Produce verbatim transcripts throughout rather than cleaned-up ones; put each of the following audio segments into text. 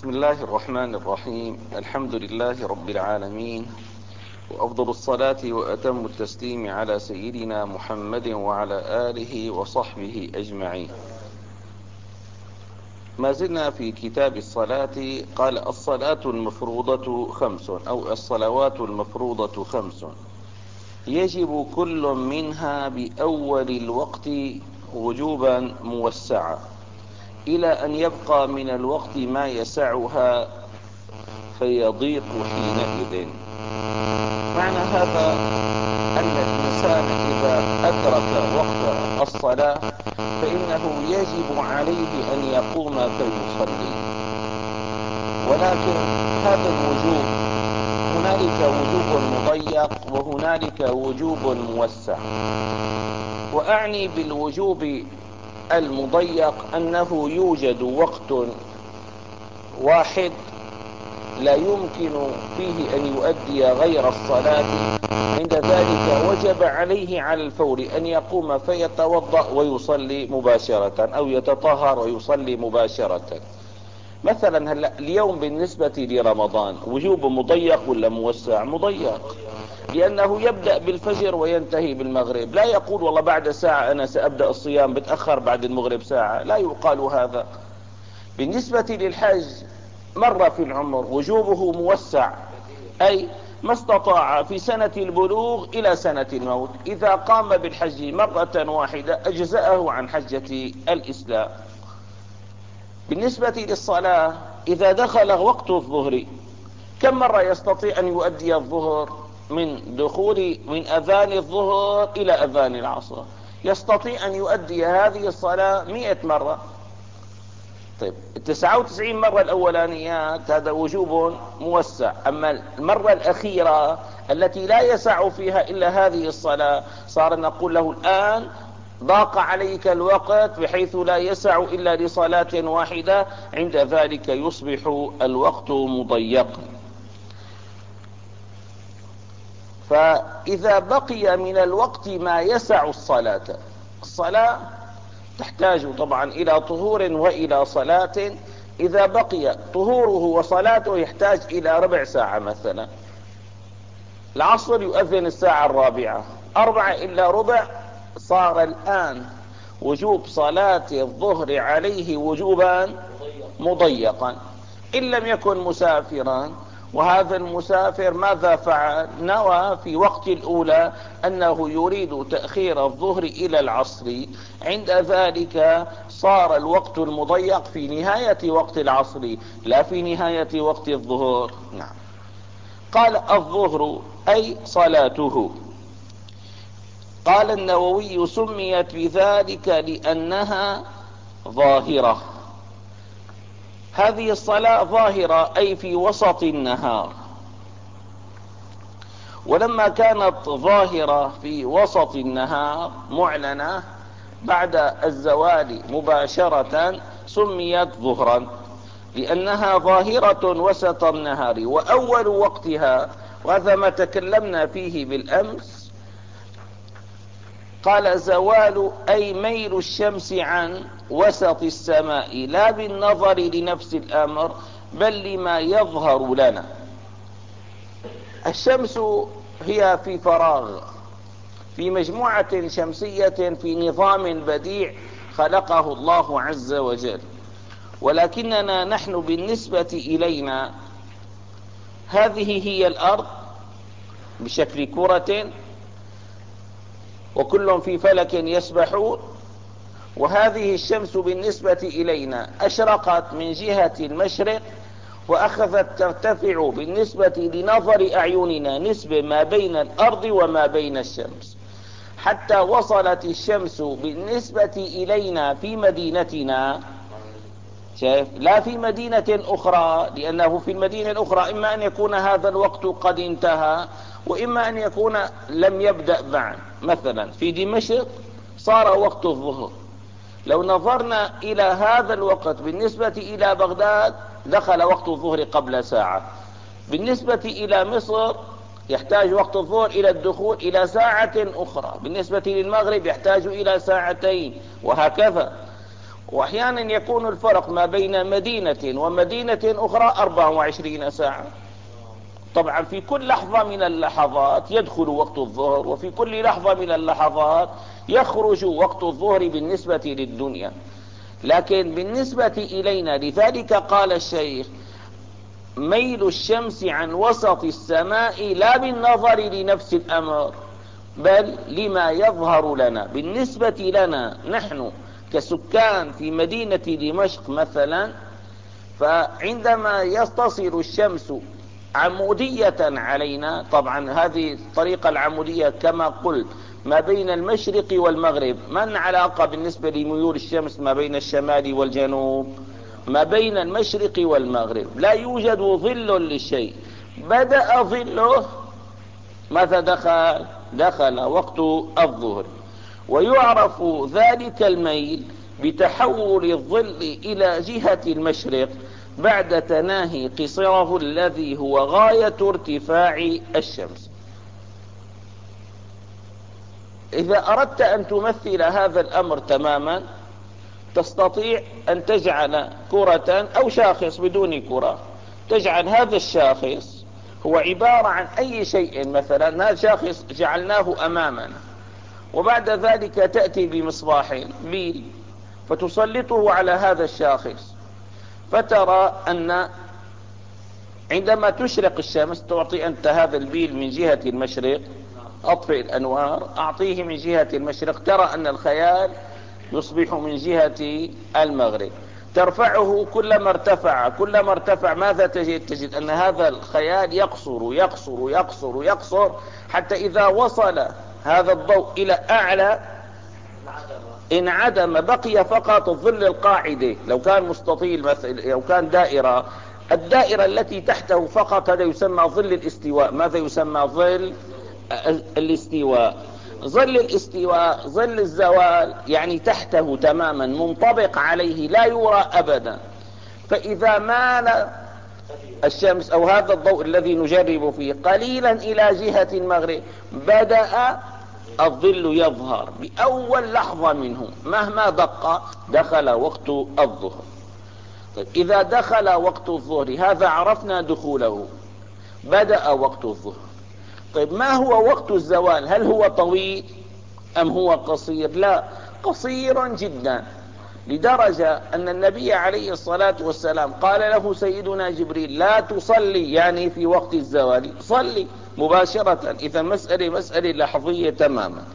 بسم الله الرحمن الرحيم. الحمد لله رب العالمين، وأفضل الصلاة وأتم التسليم على سيدنا محمد وعلى آله وصحبه أجمعين. ما زلنا في كتاب الصلاة. قال: الصلاة المفروضة خمس، أو الصلوات المفروضة خمس، يجب كل منها بأول الوقت وجوبا موسعا، إلى أن يبقى من الوقت ما يسعها فيضيق حينئذ. معنى هذا أن الإنسان إذا أدرك وقت الصلاة فإنه يجب عليه أن يقوم فيصلي، ولكن هذا الوجوب هنالك وجوب مضيق وهنالك وجوب موسع. وأعني بالوجوب المضيق أنه يوجد وقت واحد لا يمكن فيه أن يؤدي غير الصلاة، عند ذلك وجب عليه على الفور أن يقوم فيتوضأ ويصلي مباشرة، أو يتطهر ويصلي مباشرة. مثلا هلا اليوم بالنسبة لرمضان وجوب مضيق ولا موسع؟ مضيق، لأنه يبدأ بالفجر وينتهي بالمغرب. لا يقول والله بعد ساعة أنا سأبدأ الصيام، بتأخر بعد المغرب ساعة، لا يقال هذا. بالنسبة للحج مرة في العمر وجوبه موسع، أي ما استطاع في سنة البلوغ إلى سنة الموت إذا قام بالحج مرة واحدة أجزأه عن حجة الإسلام. بالنسبة للصلاة إذا دخل وقت الظهر كم مرة يستطيع أن يؤدي الظهر؟ من دخول من أذان الظهر إلى أذان العصر يستطيع أن يؤدي هذه الصلاة مئة مرة. طيب التسعة وتسعين مرة الأولانيات هذا وجوب موسع. أما المرة الأخيرة التي لا يسع فيها إلا هذه الصلاة صار نقول له الآن ضاق عليك الوقت بحيث لا يسع إلا لصلاة واحدة، عند ذلك يصبح الوقت مضيقا. فإذا بقي من الوقت ما يسع الصلاة، الصلاة تحتاج طبعا إلى طهور وإلى صلاة. إذا بقي طهوره وصلاته يحتاج إلى ربع ساعة. مثلا العصر يؤذن الساعة الرابعة، أربعة إلا ربع، صار الآن وجوب صلاة الظهر عليه وجوبا مضيقا. إن لم يكن مسافرا، وهذا المسافر ماذا فعل؟ نوى في وقت الأولى أنه يريد تأخير الظهر إلى العصر، عند ذلك صار الوقت المضيق في نهاية وقت العصر لا في نهاية وقت الظهر. نعم. قال: الظهر أي صلاته. قال النووي: سميت بذلك لأنها ظاهرة. هذه الصلاة ظاهرة أي في وسط النهار، ولما كانت ظاهرة في وسط النهار معلنة بعد الزوال مباشرة سميت ظهرا، لأنها ظاهرة وسط النهار. وأول وقتها، وهذا ما تكلمنا فيه بالأمس، قال: زوال أي ميل الشمس عن وسط السماء، لا بالنظر لنفس الأمر بل لما يظهر لنا. الشمس هي في فراغ، في مجموعة شمسية، في نظام بديع خلقه الله عز وجل، ولكننا نحن بالنسبة إلينا هذه هي الأرض بشكل كرة، وكل في فلك يسبحون، وهذه الشمس بالنسبة إلينا أشرقت من جهة المشرق وأخذت ترتفع بالنسبة لنظر أعيننا نسبة ما بين الأرض وما بين الشمس، حتى وصلت الشمس بالنسبة إلينا في مدينتنا، شايف، لا في مدينة أخرى، لأنه في المدينة الأخرى إما أن يكون هذا الوقت قد انتهى وإما أن يكون لم يبدأ بعد. مثلا في دمشق صار وقت الظهر، لو نظرنا إلى هذا الوقت بالنسبة إلى بغداد دخل وقت الظهر قبل ساعة. بالنسبة إلى مصر يحتاج وقت الظهر إلى الدخول إلى ساعة أخرى، بالنسبة للمغرب يحتاج إلى ساعتين، وهكذا. وأحيانا يكون الفرق ما بين مدينة ومدينة أخرى أربعة وعشرين ساعة. طبعا في كل لحظة من اللحظات يدخل وقت الظهر، وفي كل لحظة من اللحظات يخرج وقت الظهر بالنسبة للدنيا. لكن بالنسبة إلينا، لذلك قال الشيخ: ميل الشمس عن وسط السماء لا بالنظر لنفس الأمر، بل لما يظهر لنا. بالنسبة لنا نحن كسكان في مدينة دمشق مثلا، فعندما يتصل الشمس عمودية علينا، طبعا هذه الطريقة العمودية كما قلت ما بين المشرق والمغرب، ما العلاقة بالنسبة لميول الشمس ما بين الشمال والجنوب؟ ما بين المشرق والمغرب لا يوجد ظل للشيء. بدأ ظله متى دخل؟ دخل وقت الظهر. ويعرف ذلك الميل بتحول الظل إلى جهة المشرق بعد تناهي قصره الذي هو غاية ارتفاع الشمس. إذا أردت أن تمثل هذا الأمر تماما، تستطيع أن تجعل كرة أو شاخص بدون كرة، تجعل هذا الشاخص هو عبارة عن أي شيء. مثلا هذا شاخص جعلناه أمامنا، وبعد ذلك تأتي بمصباح بيل فتسلطه على هذا الشاخص، فترى أن عندما تشرق الشمس تعطي أنت هذا البيل من جهة المشرق، أطفئ الأنوار أعطيه من جهة المشرق، ترى أن الخيال يصبح من جهة المغرب. ترفعه، كلما ارتفع كلما ارتفع ماذا تجد؟ تجد أن هذا الخيال يقصر يقصر يقصر يقصر حتى إذا وصل هذا الضوء إلى أعلى انعدم، بقي فقط الظل القاعدة. لو كان مستطيل مثلا، لو كان دائرة، الدائرة التي تحته فقط هذا يسمى ظل الاستواء. ماذا يسمى؟ ظل الاستواء. ظل الاستواء ظل الزوال، يعني تحته تماما منطبق عليه لا يرى أبدا. فإذا مال الشمس أو هذا الضوء الذي نجرب فيه قليلا إلى جهة المغرب، بدأ الظل يظهر بأول لحظة منه مهما دق. دخل وقت الظهر. طيب إذا دخل وقت الظهر هذا عرفنا دخوله، بدأ وقت الظهر. طيب ما هو وقت الزوال؟ هل هو طويل أم هو قصير؟ لا، قصير جدا، لدرجة أن النبي عليه الصلاة والسلام قال له سيدنا جبريل: لا تصلي، يعني في وقت الزوال، صلي مباشرة. إذا مسألة مسألة لحظية تماما.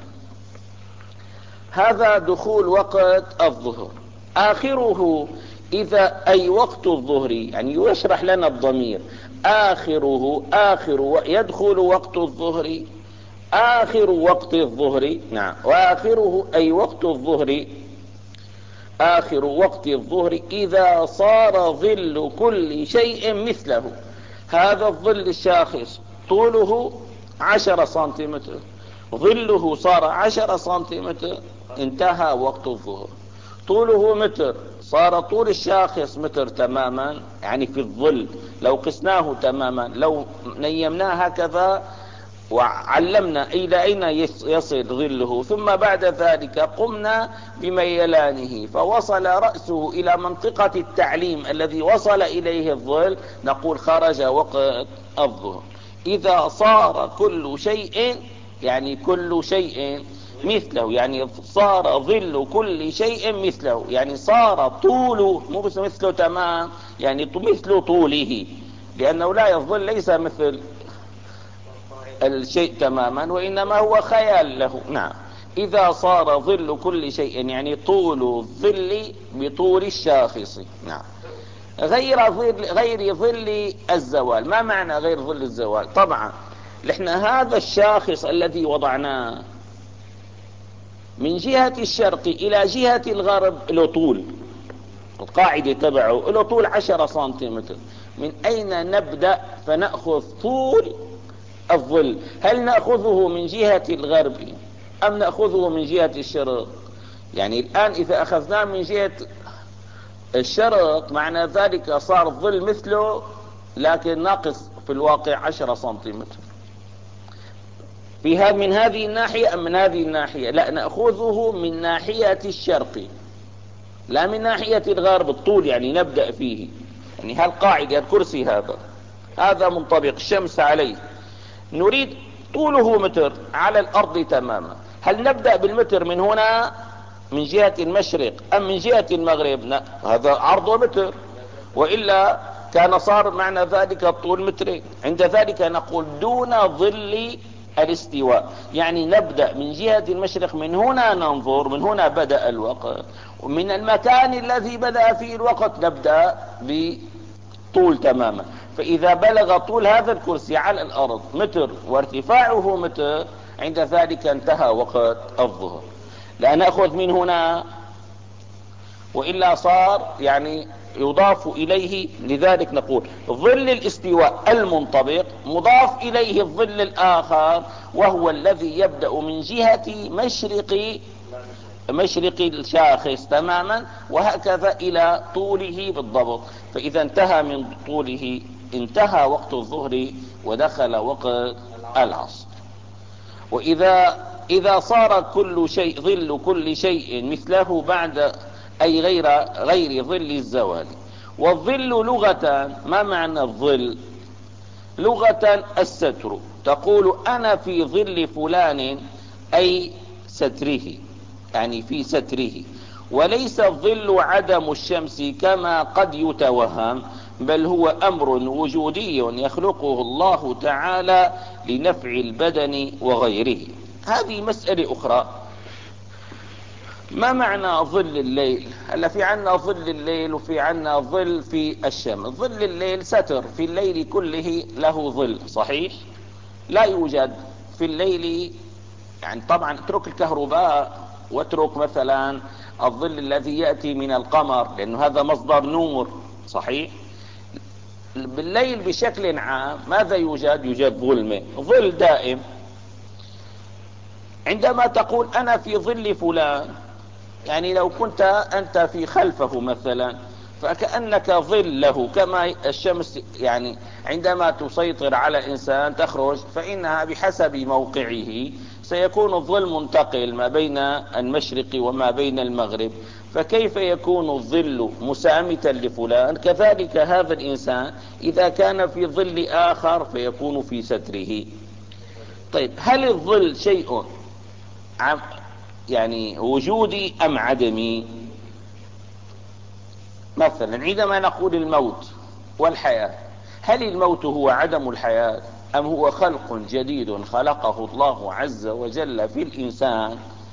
هذا دخول وقت الظهر. آخره إذا أي وقت الظهر، يعني يشرح لنا الضمير آخره آخر يدخل وقت الظهر، آخر وقت الظهر. نعم، وآخره أي وقت الظهر، آخر وقت الظهر إذا صار ظل كل شيء مثله. هذا الظل الشاخص طوله عشرة سنتيمتر، ظله صار عشرة سنتيمتر، انتهى وقت الظهر. طوله متر، صار طول الشاخص متر تماما، يعني في الظل لو قسناه تماما، لو نيمناه هكذا وعلمنا إلى أين يصل ظله، ثم بعد ذلك قمنا بميلانه فوصل رأسه إلى منطقة التعليم الذي وصل إليه الظل، نقول خرج وقت الظهر. إذا صار كل شيء، يعني كل شيء مثله، يعني صار ظل كل شيء مثله، يعني صار طوله مو بس مثله تمام، يعني مثل طوله، لأنه لا يظل ليس مثل الشيء تماما، وإنما هو خيال له. نعم، إذا صار ظل كل شيء، يعني طول الظل بطول الشاخص. نعم، غير ظل غير ظل الزوال. ما معنى غير ظل الزوال؟ طبعا احنا هذا الشاخص الذي وضعناه من جهة الشرق إلى جهة الغرب له طول، القاعدة تبعه له طول عشرة سنتيمتر. من أين نبدأ فنأخذ طول الظل؟ هل نأخذه من جهة الغرب أم نأخذه من جهة الشرق؟ يعني الآن إذا أخذناه من جهة الشرق معنى ذلك صار الظل مثله، لكن ناقص في الواقع عشرة سنتيمتر. في من هذه الناحية أم من هذه الناحية؟ لا، نأخذه من ناحية الشرق. لا من ناحية الغرب الطول يعني نبدأ فيه، يعني هالقاعدة الكرسي هذا هذا منطبق الشمس عليه، نريد طوله متر على الأرض تماما، هل نبدأ بالمتر من هنا من جهة المشرق أم من جهة المغرب؟ لا، هذا عرضه متر، وإلا كان صار معنى ذلك الطول مترين. عند ذلك نقول دون ظل الاستواء، يعني نبدأ من جهة المشرق، من هنا ننظر، من هنا بدأ الوقت، ومن المكان الذي بدأ فيه الوقت نبدأ بطول تماما. فإذا بلغ طول هذا الكرسي على الأرض متر وارتفاعه متر، عند ذلك انتهى وقت الظهر. لا نأخذ من هنا، وإلا صار يعني يضاف إليه. لذلك نقول ظل الاستواء المنطبق مضاف إليه الظل الآخر، وهو الذي يبدأ من جهة مشرق مشرق الشاخص تماما، وهكذا إلى طوله بالضبط. فإذا انتهى من طوله انتهى وقت الظهر ودخل وقت العصر. وإذا إذا صار كل شيء ظل كل شيء مثله بعد أي غير غير ظل الزوال. والظل لغة، ما معنى الظل؟ لغة الستر، تقول أنا في ظل فلان أي ستره، يعني في ستره. وليس الظل عدم الشمس كما قد يتوهم، بل هو أمر وجودي يخلقه الله تعالى لنفع البدن وغيره. هذه مسألة أخرى. ما معنى ظل الليل؟ هلا في عنا ظل الليل وفي عنا ظل في الشمس. ظل الليل ستر، في الليل كله له ظل، صحيح؟ لا يوجد في الليل، يعني طبعا اترك الكهرباء واترك مثلا الظل الذي يأتي من القمر، لأنه هذا مصدر نور، صحيح؟ بالليل بشكل عام ماذا يوجد؟ يوجد ظلمة، ظل دائم. عندما تقول أنا في ظل فلان، يعني لو كنت أنت في خلفه مثلا فكأنك ظل له، كما الشمس يعني عندما تسيطر على إنسان تخرج فإنها بحسب موقعه سيكون الظل منتقل ما بين المشرق وما بين المغرب، فكيف يكون الظل مسامتا لفلان؟ كذلك هذا الإنسان إذا كان في ظل آخر فيكون في ستره. طيب، هل الظل شيء عم يعني وجودي أم عدمي؟ مثلا عندما نقول الموت والحياة، هل الموت هو عدم الحياة أم هو خلق جديد خلقه الله عز وجل في الإنسان؟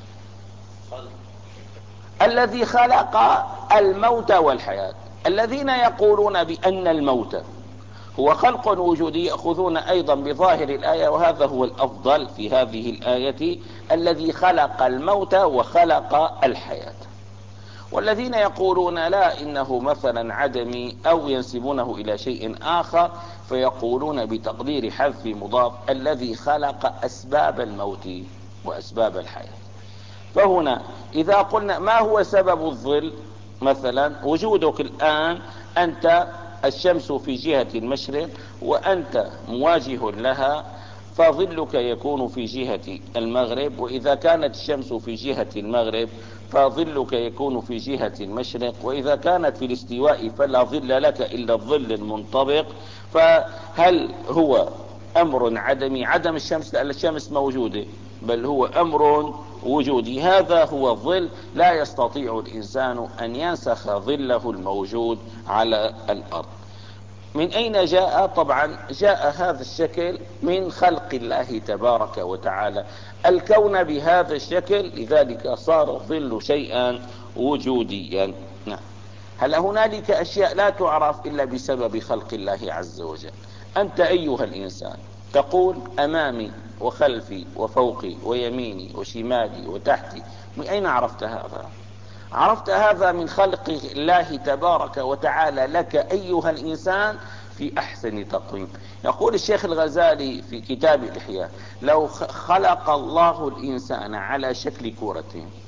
الذي خلق الموت والحياة. الذين يقولون بأن الموت هو خلق وجودي يأخذون أيضا بظاهر الآية، وهذا هو الأفضل في هذه الآية، الذي خلق الموت وخلق الحياة. والذين يقولون لا إنه مثلا عدمي أو ينسبونه إلى شيء آخر فيقولون بتقدير حذف مضاف الذي خلق أسباب الموت وأسباب الحياة. فهنا إذا قلنا ما هو سبب الظل، مثلا وجودك الآن أنت الشمس في جهة المشرق وأنت مواجه لها، فظلك يكون في جهة المغرب، وإذا كانت الشمس في جهة المغرب فظلك يكون في جهة المشرق، وإذا كانت في الاستواء فلا ظل لك إلا الظل المنطبق. فهل هو أمر عدمي، عدم الشمس لأن الشمس موجودة، بل هو أمر وجودي. هذا هو الظل، لا يستطيع الإنسان أن ينسخ ظله الموجود على الأرض. من أين جاء؟ طبعا جاء هذا الشكل من خلق الله تبارك وتعالى الكون بهذا الشكل، لذلك صار الظل شيئا وجوديا. نعم. هل هنالك أشياء لا تعرف إلا بسبب خلق الله عز وجل. أنت أيها الإنسان تقول أمامي وخلفي وفوقي ويميني وشمالي وتحتي، من أين عرفت هذا؟ عرفت هذا من خلق الله تبارك وتعالى لك أيها الإنسان في أحسن تقويم. يقول الشيخ الغزالي في كتاب الإحياء: لو خلق الله الإنسان على شكل كرة،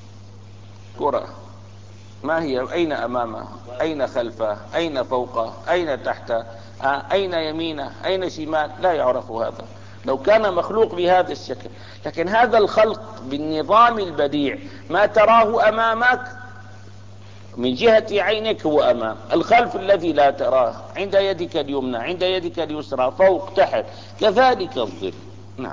كرة ما هي؟ أين أمامه؟ أين خلفه؟ أين فوقه؟ أين تحته؟ أين يمينه؟ أين شمال؟ لا يعرف هذا لو كان مخلوق بهذا الشكل. لكن هذا الخلق بالنظام البديع، ما تراه أمامك من جهة عينك هو أمام، الخلف الذي لا تراه، عند يدك اليمنى، عند يدك اليسرى، فوق تحت، كذلك الظل. نعم.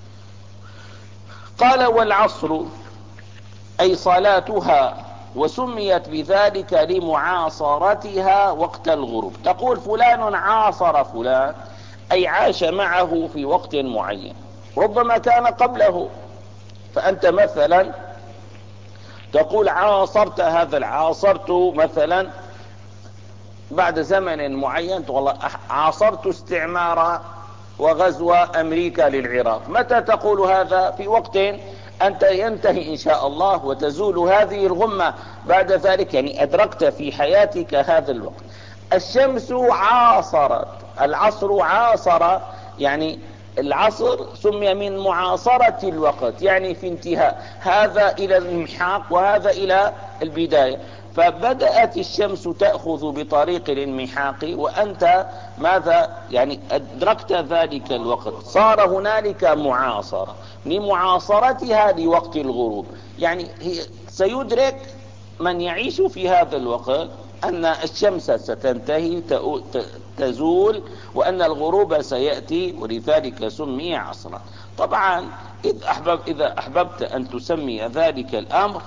قال والعصر أي صلاتها، وسميت بذلك لمعاصرتها وقت الغروب. تقول فلان عاصر فلان، أي عاش معه في وقت معين، ربما كان قبله. فأنت مثلا تقول عاصرت هذا، عاصرت مثلا بعد زمن معين، والله عاصرت استعمار وغزو أمريكا للعراق. متى تقول هذا؟ في وقت أنت ينتهي إن شاء الله وتزول هذه الغمة بعد ذلك، يعني أدركت في حياتك هذا الوقت. الشمس عاصرت، العصر عاصر، يعني العصر سمي من معاصرة الوقت، يعني في انتهاء، هذا إلى الانمحاق وهذا إلى البداية. فبدأت الشمس تأخذ بطريق الانمحاق، وأنت ماذا يعني أدركت ذلك الوقت، صار هنالك معاصرة لمعاصرتها لوقت الغروب. يعني هي سيدرك من يعيش في هذا الوقت أن الشمس ستنتهي تزول، وأن الغروب سيأتي، ولذلك سمي عصرا. طبعا إذا, أحبب إذا أحببت أن تسمي ذلك الأمر،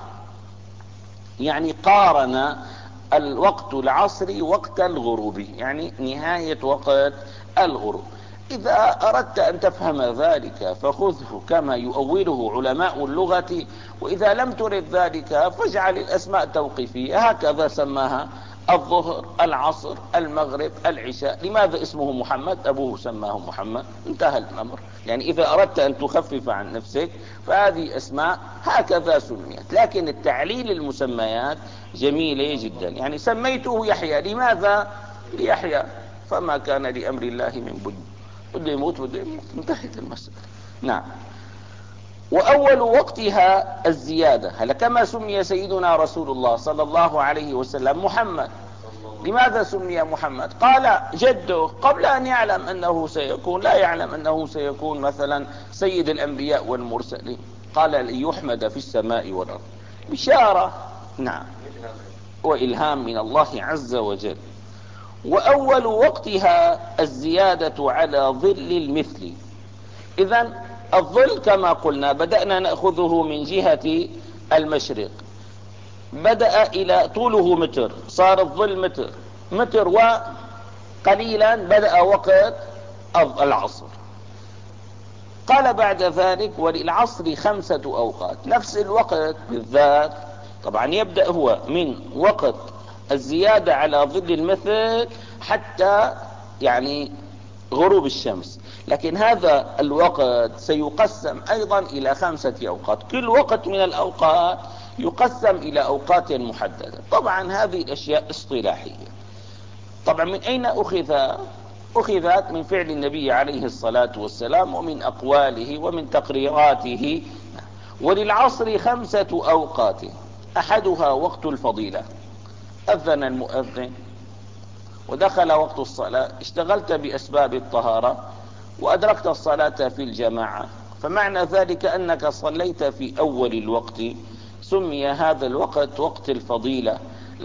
يعني قارن الوقت العصري وقت الغروب، يعني نهاية وقت الغروب. إذا أردت أن تفهم ذلك فخذه كما يؤوله علماء اللغة، وإذا لم ترد ذلك فاجعل الأسماء توقيفية، هكذا سماها الظهر، العصر، المغرب، العشاء. لماذا اسمه محمد؟ أبوه سماه محمد، انتهى الأمر. يعني إذا أردت أن تخفف عن نفسك فهذه أسماء هكذا سميت. لكن التعليل المسميات جميلة جدا. يعني سميته يحيى، لماذا؟ ليحيى، فما كان لأمر الله من بد، بده يموت بده يموت، انتهت المسألة. نعم. وأول وقتها الزيادة. هل كما سمي سيدنا رسول الله صلى الله عليه وسلم محمد؟ لماذا سمي محمد؟ قال جده قبل أن يعلم أنه سيكون، لا يعلم أنه سيكون مثلا سيد الأنبياء والمرسلين، قال ليحمد في السماء والأرض، بشارة. نعم، وإلهام من الله عز وجل. وأول وقتها الزيادة على ظل المثل. إذن الظل كما قلنا بدأنا نأخذه من جهة المشرق، بدأ إلى طوله متر، صار الظل متر، متر وقليلا بدأ وقت العصر. قال بعد ذلك وللعصر خمسة أوقات. نفس الوقت بالذات طبعا يبدأ هو من وقت الزيادة على ظل المثل حتى يعني غروب الشمس، لكن هذا الوقت سيقسم أيضا إلى خمسة أوقات. كل وقت من الأوقات يقسم إلى أوقات محددة. طبعا هذه الأشياء اصطلاحية. طبعا من أين أخذ؟ أخذت من فعل النبي عليه الصلاة والسلام ومن أقواله ومن تقريراته. وللعصر خمسة أوقات، أحدها وقت الفضيلة، أذن المؤذن ودخل وقت الصلاة، اشتغلت بأسباب الطهارة وأدركت الصلاة في الجماعة، فمعنى ذلك أنك صليت في أول الوقت، سمي هذا الوقت وقت الفضيلة،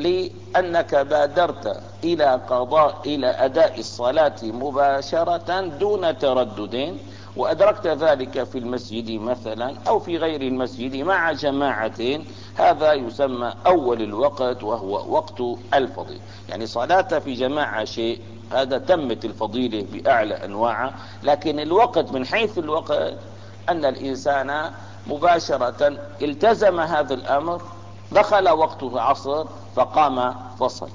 لأنك بادرت إلى قضاء إلى أداء الصلاة مباشرة دون تردد، وأدركت ذلك في المسجد مثلا أو في غير المسجد مع جماعة. هذا يسمى أول الوقت وهو وقت الفضيلة. يعني صلاة في جماعة شيء، هذا تمت الفضيلة بأعلى أنواعها، لكن الوقت من حيث الوقت أن الإنسان مباشرة التزم هذا الأمر، دخل وقت العصر فقام فصل.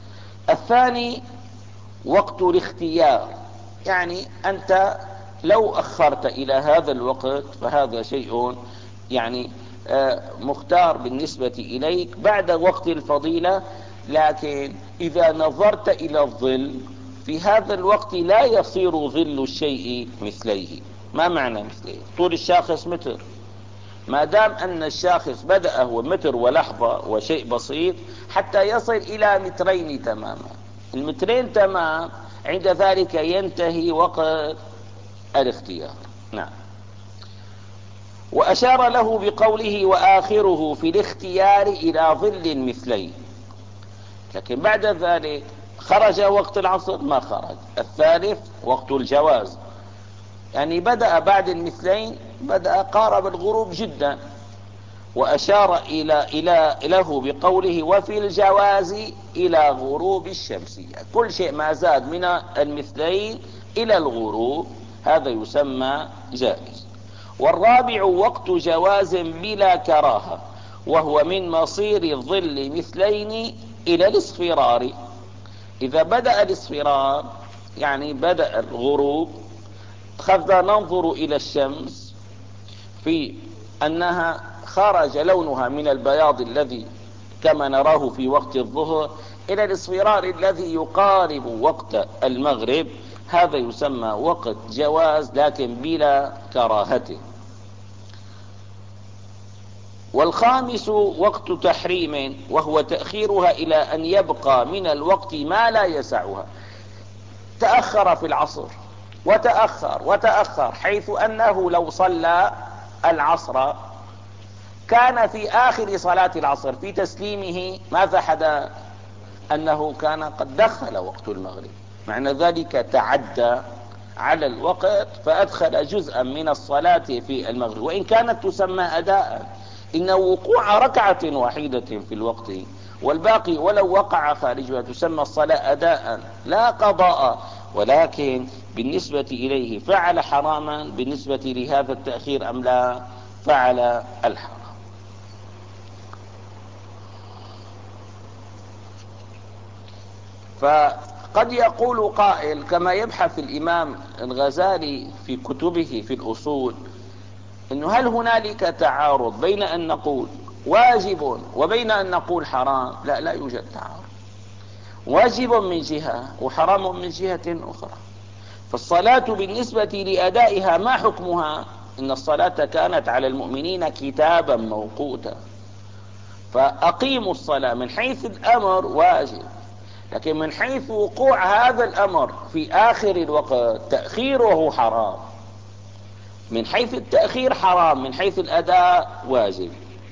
الثاني وقت الاختيار، يعني أنت لو أخرت إلى هذا الوقت فهذا شيء يعني مختار بالنسبة إليك بعد وقت الفضيلة. لكن إذا نظرت إلى الظل في هذا الوقت لا يصير ظل الشيء مثليه. ما معنى مثليه؟ طول الشاخص متر، ما دام أن الشاخص بدأ هو متر ولحظة وشيء بسيط حتى يصل إلى مترين تماما، المترين تمام، عند ذلك ينتهي وقت الاختيار. نعم. وأشار له بقوله وآخره في الاختيار إلى ظل مثليه. لكن بعد ذلك خرج وقت العصر ما خرج. الثالث وقت الجواز، يعني بدأ بعد المثلين، بدأ قارب الغروب جدا، وأشار إلى إلى له بقوله وفي الجواز إلى غروب الشمس. كل شيء ما زاد من المثلين إلى الغروب هذا يسمى جائز. والرابع وقت جواز بلا كراهة، وهو من مصير الظل مثلين إلى الاصفرار. إذا بدأ الاصفرار يعني بدأ الغروب، خذنا ننظر إلى الشمس في أنها خرج لونها من البياض الذي كما نراه في وقت الظهر إلى الاصفرار الذي يقارب وقت المغرب، هذا يسمى وقت جواز لكن بلا كراهة. والخامس وقت تحريم، وهو تأخيرها إلى أن يبقى من الوقت ما لا يسعها. تأخر في العصر وتأخر وتأخر، حيث أنه لو صلى العصر كان في آخر صلاة العصر في تسليمه ماذا حدث؟ أنه كان قد دخل وقت المغرب، معنى ذلك تعدى على الوقت فأدخل جزءا من الصلاة في المغرب، وإن كانت تسمى أداء، إن وقوع ركعة واحدة في الوقت والباقي ولو وقع خارجها تسمى الصلاة أداء لا قضاء، ولكن بالنسبة إليه فعل حراما بالنسبة لهذا التأخير أم لا؟ فعل الحرام. فقد يقول قائل كما يبحث الإمام الغزالي في كتبه في الأصول، إنه هل هنالك تعارض بين أن نقول واجب وبين أن نقول حرام؟ لا، لا يوجد تعارض. واجب من جهة وحرام من جهة أخرى. فالصلاة بالنسبة لأدائها ما حكمها؟ إن الصلاة كانت على المؤمنين كتابا موقوتا، فأقيموا الصلاة من حيث الأمر واجب، لكن من حيث وقوع هذا الأمر في آخر الوقت تأخيره حرام. من حيث التأخير حرام، من حيث الأداء واجب.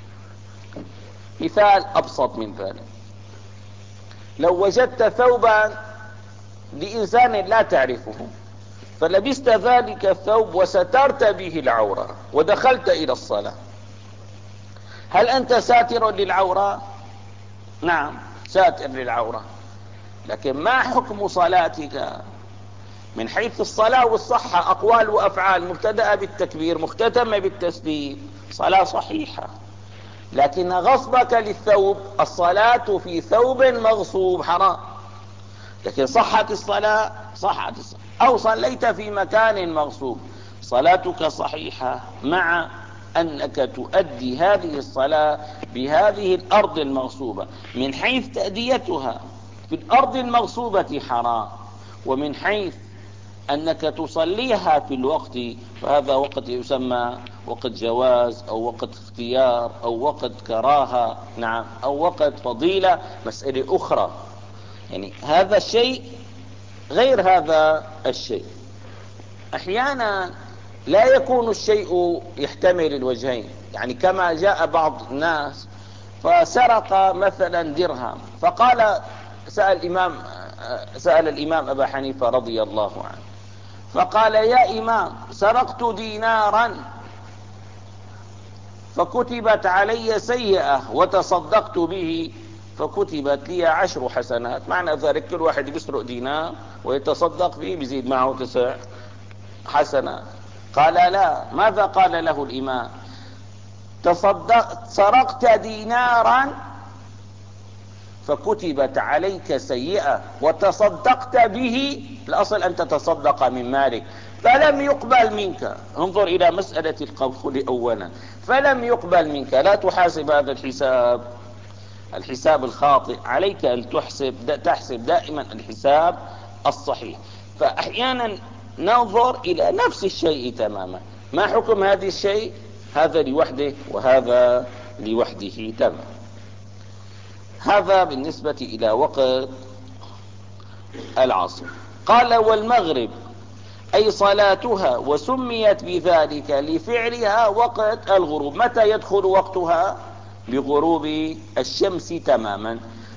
مثال أبسط من ذلك، لو وجدت ثوبا لإنسان لا تعرفه فلبست ذلك الثوب وسترت به العورة ودخلت إلى الصلاة، هل أنت ساتر للعورة؟ نعم ساتر للعورة، لكن ما حكم صلاتك؟ من حيث الصلاة والصحة أقوال وأفعال، مبتدأ بالتكبير مختتمة بالتسليم، صلاة صحيحة. لكن غصبك للثوب، الصلاة في ثوب مغصوب حرام، لكن صحت الصلاة، صحت الصلاة. أو صليت في مكان مغصوب، صلاتك صحيحة مع أنك تؤدي هذه الصلاة بهذه الأرض المغصوبة. من حيث تأديتها في الأرض المغصوبة حرام، ومن حيث أنك تصليها في الوقت فهذا وقت يسمى وقت جواز أو وقت اختيار أو وقت كراهة، نعم، أو وقت فضيلة، مسألة أخرى. يعني هذا الشيء غير هذا الشيء. أحيانا لا يكون الشيء يحتمل الوجهين، يعني كما جاء بعض الناس فسرق مثلا درهم، فقال سأل الإمام سأل الإمام أبا حنيفة رضي الله عنه فقال يا إمام سرقت دينارا فكتبت علي سيئة وتصدقت به فكتبت لي عشر حسنات، معنى ذلك كل واحد بيسرق دينار ويتصدق به بيزيد معه تسع حسنات. قال لا، ماذا قال له الإمام؟ تصدقت سرقت دينارا فكتبت عليك سيئة وتصدقت به، الأصل أن تتصدق من مالك فلم يقبل منك. انظر إلى مسألة القبول أولا، فلم يقبل منك، لا تحاسب هذا الحساب الحساب الخاطئ، عليك أن تحسب تحسب دائما الحساب الصحيح. فأحيانا ننظر إلى نفس الشيء تماما، ما حكم هذا الشيء؟ هذا لوحده وهذا لوحده تماما. هذا بالنسبة إلى وقت العصر. قال والمغرب أي صلاتها وسميت بذلك لفعلها وقت الغروب. متى يدخل وقتها؟ بغروب الشمس تماما.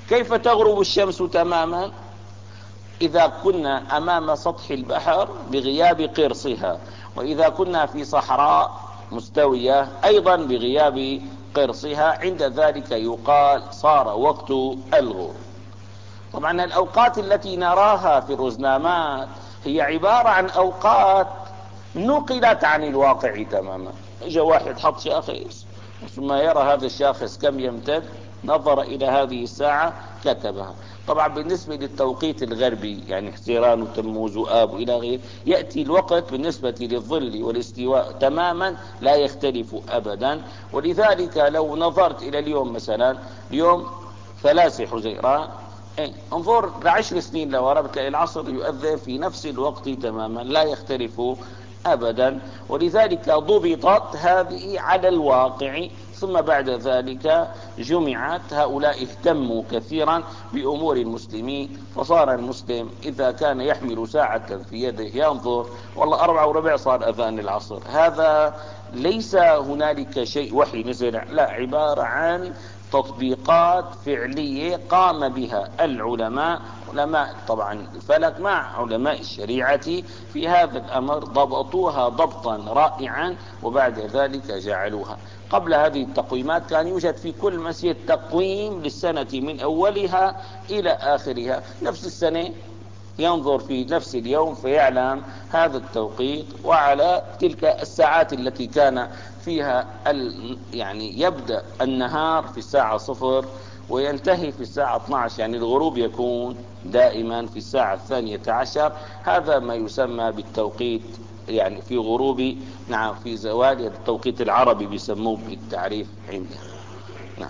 كيف تغرب الشمس تماما؟ إذا كنا أمام سطح البحر بغياب قرصها، وإذا كنا في صحراء مستوية أيضا بغياب قرصها، عند ذلك يقال صار وقت الغروب. طبعا الأوقات التي نراها في الرزنامات هي عبارة عن أوقات نقلت عن الواقع تماما. اجى واحد حط شاخص، ثم يرى هذا الشاخص كم يمتد، نظر إلى هذه الساعة كتبها. طبعا بالنسبة للتوقيت الغربي يعني حزيران وتموز وآب وإلى غيره، يأتي الوقت بالنسبة للظل والاستواء تماما لا يختلف أبدا. ولذلك لو نظرت إلى اليوم مثلا، اليوم ثلاثة حزيران، إيه انظر لعشر سنين لورا بتلاقي العصر يؤذن في نفس الوقت تماما لا يختلف أبدا. ولذلك ضبطت هذه على الواقع، ثم بعد ذلك جمعت. هؤلاء اهتموا كثيرا بأمور المسلمين، فصار المسلم إذا كان يحمل ساعة في يده ينظر والله أربعة وربع صار أذان العصر. هذا ليس هنالك شيء وحي نزل، لا، عبارة عن تطبيقات فعلية قام بها العلماء، علماء طبعا الفلك مع علماء الشريعة في هذا الأمر، ضبطوها ضبطا رائعا وبعد ذلك جعلوها. قبل هذه التقويمات كان يوجد في كل مسجد تقويم للسنة من أولها إلى آخرها، نفس السنة ينظر في نفس اليوم فيعلم هذا التوقيت، وعلى تلك الساعات التي كان فيها ال يعني يبدأ النهار في الساعة صفر وينتهي في الساعة اثني عشر، يعني الغروب يكون دائما في الساعة الثانية عشر. هذا ما يسمى بالتوقيت، يعني في غروب، نعم، في زوال، التوقيت العربي بيسموه بالتعريف عنده. نعم.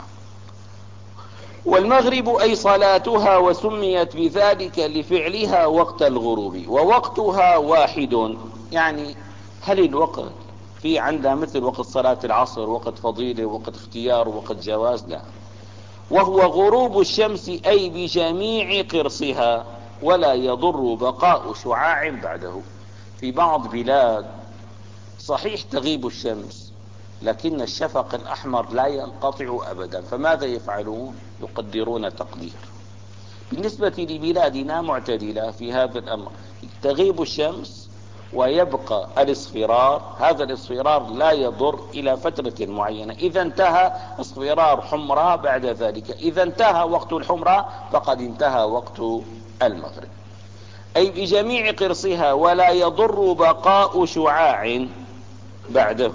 والمغرب أي صلاتها، وسميت بذلك لفعلها وقت الغروب، ووقتها واحد. يعني هل الوقت في عندها مثل وقت صلاة العصر وقت فضيلة وقت اختيار وقت جواز؟ لا، وهو غروب الشمس أي بجميع قرصها، ولا يضر بقاء شعاع بعده. في بعض بلاد صحيح تغيب الشمس، لكن الشفق الأحمر لا ينقطع أبدا، فماذا يفعلون؟ يقدرون تقدير. بالنسبة لبلادنا معتدلة في هذا الأمر، تغيب الشمس ويبقى الاصفرار، هذا الاصفرار لا يضر إلى فترة معينة، إذا انتهى اصفرار حمراء بعد ذلك، إذا انتهى وقت الحمراء فقد انتهى وقت المغرب، أي بجميع قرصها، ولا يضر بقاء شعاع بعده.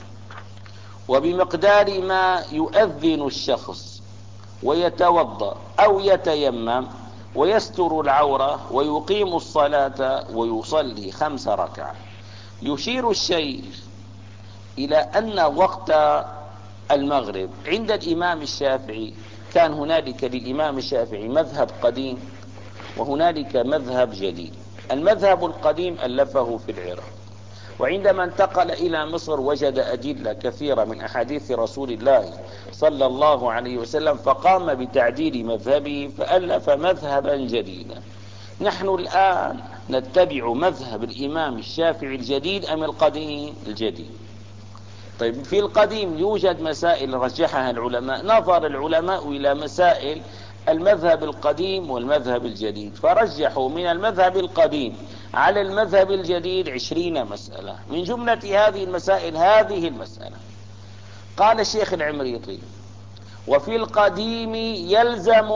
وبمقدار ما يؤذن الشخص ويتوضأ أو يتيمم ويستر العورة ويقيم الصلاة ويصلي خمس ركعات. يشير الشيخ إلى أن وقت المغرب عند الإمام الشافعي كان هنالك للإمام الشافعي مذهب قديم وهنالك مذهب جديد. المذهب القديم ألفه في العراق، وعندما انتقل إلى مصر وجد أدلة كثيرة من أحاديث رسول الله صلى الله عليه وسلم، فقام بتعديل مذهبه فألف مذهبا جديدا. نحن الآن نتبع مذهب الإمام الشافعي الجديد أم القديم؟ الجديد. طيب، في القديم يوجد مسائل رجحها العلماء، نظر العلماء إلى مسائل المذهب القديم والمذهب الجديد، فرجحوا من المذهب القديم على المذهب الجديد عشرين مسألة. من جملة هذه المسائل هذه المسألة، قال الشيخ العمريطي: وفي القديم يلزم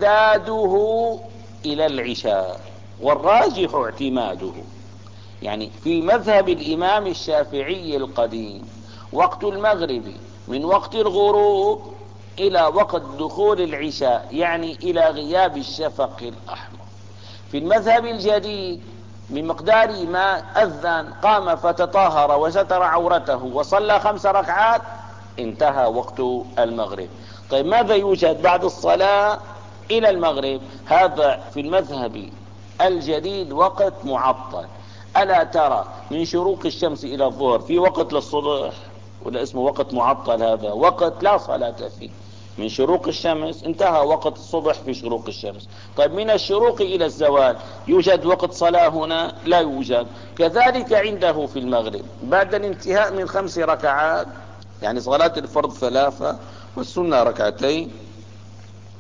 امتداده إلى العشاء، والراجح اعتماده. يعني في مذهب الإمام الشافعي القديم وقت المغرب من وقت الغروب إلى وقت دخول العشاء، يعني إلى غياب الشفق الأحمر. في المذهب الجديد من مقدار ما أذن قام فتطهر وستر عورته وصلى خمس ركعات انتهى وقت المغرب. طيب، ماذا يوجد بعد الصلاة إلى المغرب؟ هذا في المذهب الجديد وقت معطل. ألا ترى من شروق الشمس إلى الظهر في وقت للصبح، ولا اسمه وقت معطل؟ هذا وقت لا صلاة فيه. من شروق الشمس انتهى وقت الصبح في شروق الشمس. طيب، من الشروق إلى الزوال يوجد وقت صلاة هنا؟ لا يوجد. كذلك عنده في المغرب بعد الانتهاء من خمس ركعات، يعني صلاة الفرض ثلاثة والسنة ركعتين،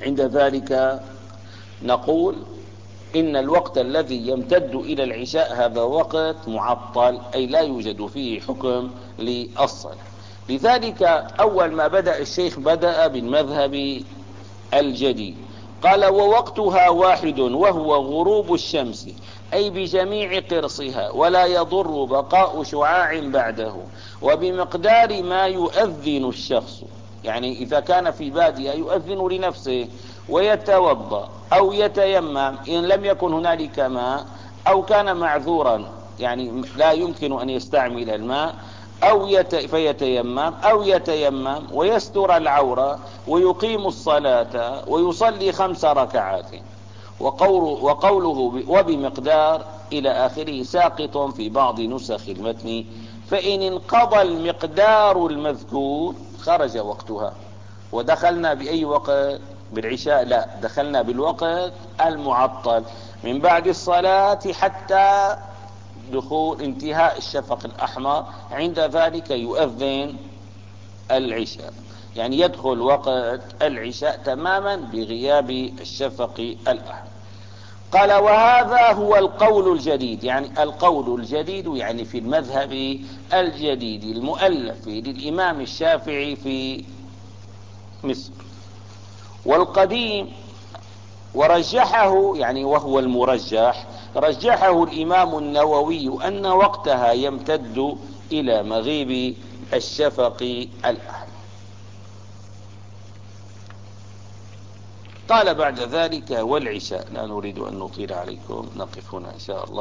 عند ذلك نقول إن الوقت الذي يمتد إلى العشاء هذا وقت معطل، أي لا يوجد فيه حكم للصلاة. لذلك أول ما بدأ الشيخ بدأ بالمذهب الجديد، قال ووقتها واحد وهو غروب الشمس، أي بجميع قرصها، ولا يضر بقاء شعاع بعده، وبمقدار ما يؤذن الشخص. يعني إذا كان في بادية يؤذن لنفسه ويتوضأ أو يتيمم إن لم يكن هنالك ماء، أو كان معذورا يعني لا يمكن أن يستعمل الماء أو يت... فيتيمم أو يتيمم ويستر العورة ويقيم الصلاة ويصلي خمس ركعات. وقول... وقوله وبمقدار إلى آخره ساقط في بعض نسخ المتن، فإن انقضى المقدار المذكور خرج وقتها. ودخلنا بأي وقت؟ بالعشاء؟ لا، دخلنا بالوقت المعطل من بعد الصلاة حتى دخول انتهاء الشفق الأحمر، عند ذلك يؤذن العشاء، يعني يدخل وقت العشاء تماما بغياب الشفق الأحمر. قال وهذا هو القول الجديد، يعني القول الجديد يعني في المذهب الجديد المؤلف للإمام الشافعي في مصر. والقديم ورجحه يعني وهو المرجح، رجحه الإمام النووي أن وقتها يمتد إلى مغيب الشفق الأحمر. قال بعد ذلك والعشاء. لا نريد أن نطيل عليكم، نقف هنا إن شاء الله.